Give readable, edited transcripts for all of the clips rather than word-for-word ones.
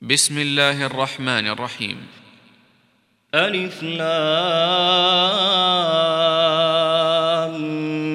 بسم الله الرحمن الرحيم. ألف لام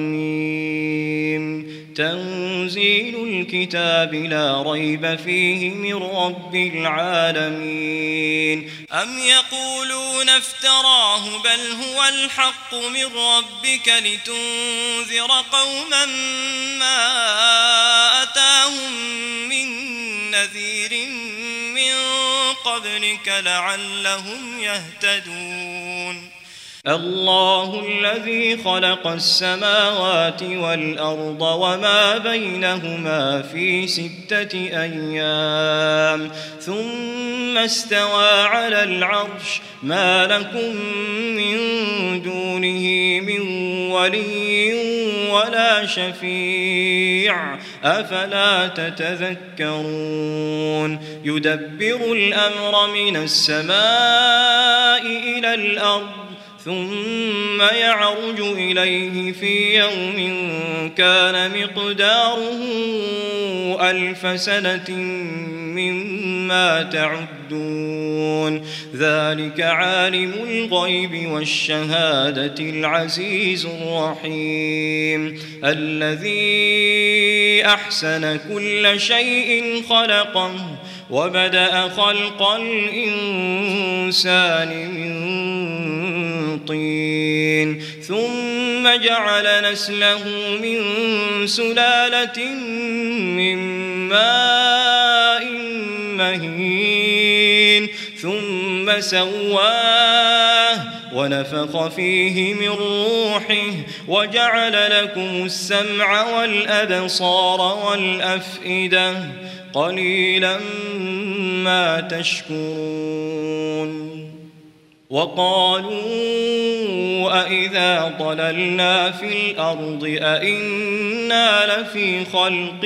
ميم. تنزيل الكتاب لا ريب فيه من رب العالمين. أم يقولون افتراه بل هو الحق من ربك لتنذر قوما ما أتاهم من نذير من قبلك لعلهم يهتدون. الله الذي خلق السماوات والأرض وما بينهما في 6 أيام ثم استوى على العرش ما لكم من دونه من ولي ولا شفيع أفلا تتذكرون. يدبر الأمر من السماء إلى الأرض ثم يعرج إليه في يوم كان مقداره 1000 سنة مما تعدون. ذلك عالم الغيب والشهادة العزيز الرحيم الذي أحسن كل شيء خلقه وبدأ خلق الإنسان من طين ثم جعل نسله من سلالة من ماء مهين ثم سواه ونفخ فيه من روحه وجعل لكم السمع والأبصار والأفئدة قليلا ما تشكرون. وقالوا أإذا ضللنا في الأرض أإنا لفي خلق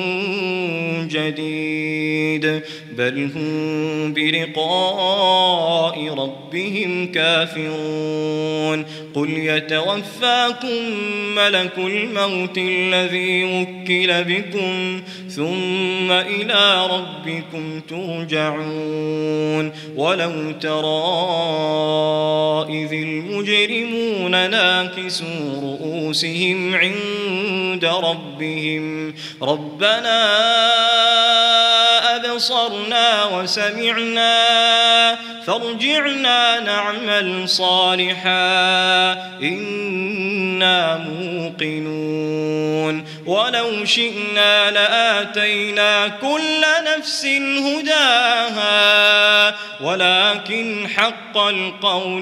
جديد بل هم بلقاء ربهم كافرون. قل يتوفاكم ملك الموت الذي وكل بكم ثم إلى ربكم ترجعون. ولو ترى إذ المجرمون ناكسوا رؤوسهم عند ربهم ربنا أبصرنا وسمعنا فارجعنا نعمل صالحا إنا موقنون. ولو شئنا لآتينا كل نفس هداها ولكن حق القول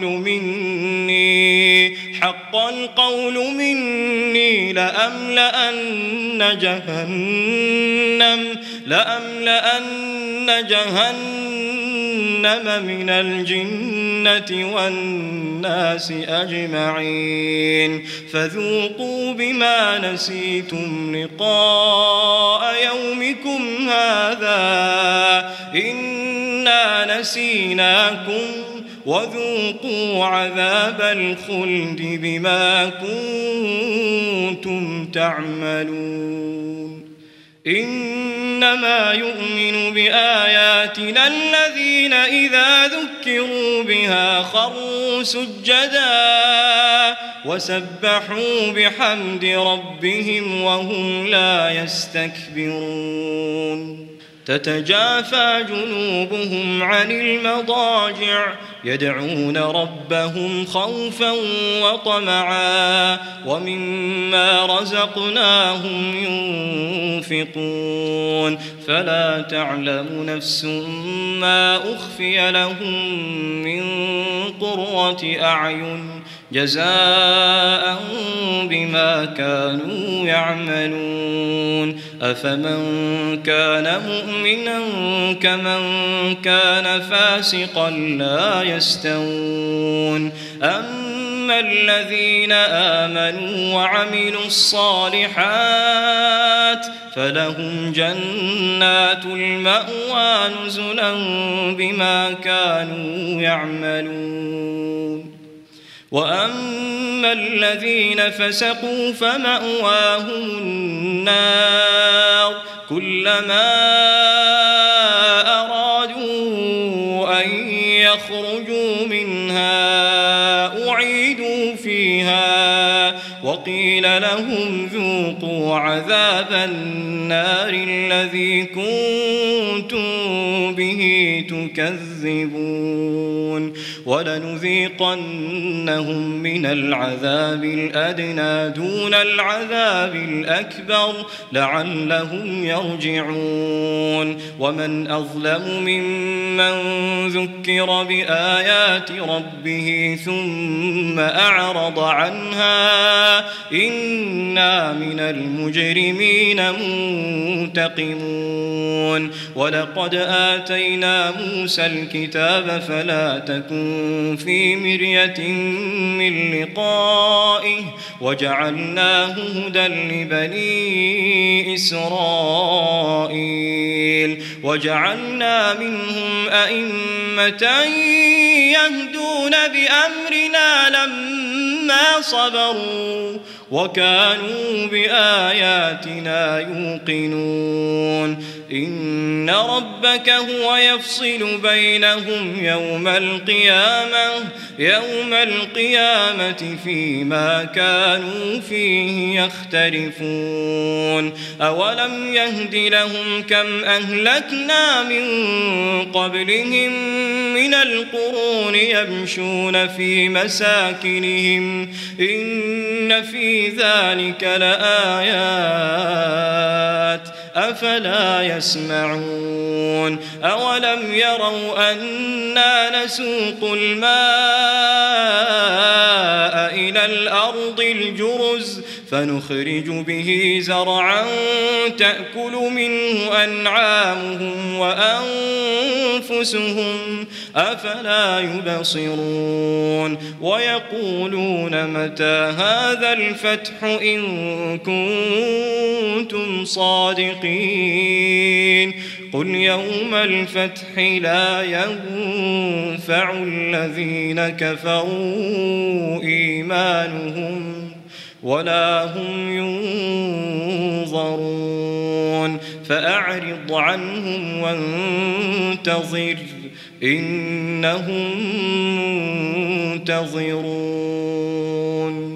مني لأملأن جهنم من الجنة والناس أجمعين فذوقوا بما نسيتم لقاء يومكم هذا إنا نسيناكم وذوقوا عذاب الخلد بما كنتم تعملون. إنما يؤمن بآياتنا الذين إذا ذكروا بها خروا سجدا وسبحوا بحمد ربهم وهم لا يستكبرون. تتجافى جنوبهم عن المضاجع يدعون ربهم خوفا وطمعا ومما رزقناهم ينفقون. فلا تعلم نفس ما أخفي لهم من قرة أعين جزاء بما كانوا يعملون. أفمن كان مؤمنا كمن كان فاسقا لا يستوون. أما الذين آمنوا وعملوا الصالحات فلهم جنات المأوى نزلا بما كانوا يعملون. وأما الذين فسقوا فمأواهم النار كلما أرادوا قيل لهم ذوقوا عذاب النار الذي كنتم به تكذبون ولنذيقنهم من العذاب الأدنى دون العذاب الأكبر لعلهم يرجعون ومن أظلم ممن ذكر بآيات ربه ثم أعرض عنها إنا من المجرمين منتقمون ولقد آتينا موسى الكتاب فلا تكن في مرية من لقائه وجعلناه هدى لبني إسرائيل وجعلنا منهم أئمة يهدون بأمرنا لما صبروا وكانوا بآياتنا يوقنون إن ربك هو يفصل بينهم يوم القيامة فيما كانوا فيه يختلفون أولم يهد لهم كم أهلكنا من قبلهم من القرون يمشون في مساكنهم إن في ذلك لآيات أفلا يسمعون أولم يروا أنا نسوق الماء إلى الأرض الجرز فنخرج به زرعا تأكل منه أنعامهم وأنفسهم أفلا يبصرون ويقولون متى هذا الفتح إن كنتم صادقين قل يوم الفتح لا ينفع الذين كفروا إيمانهم ولا هم ينظرون فأعرض عنهم وانتظر إنهم منتظرون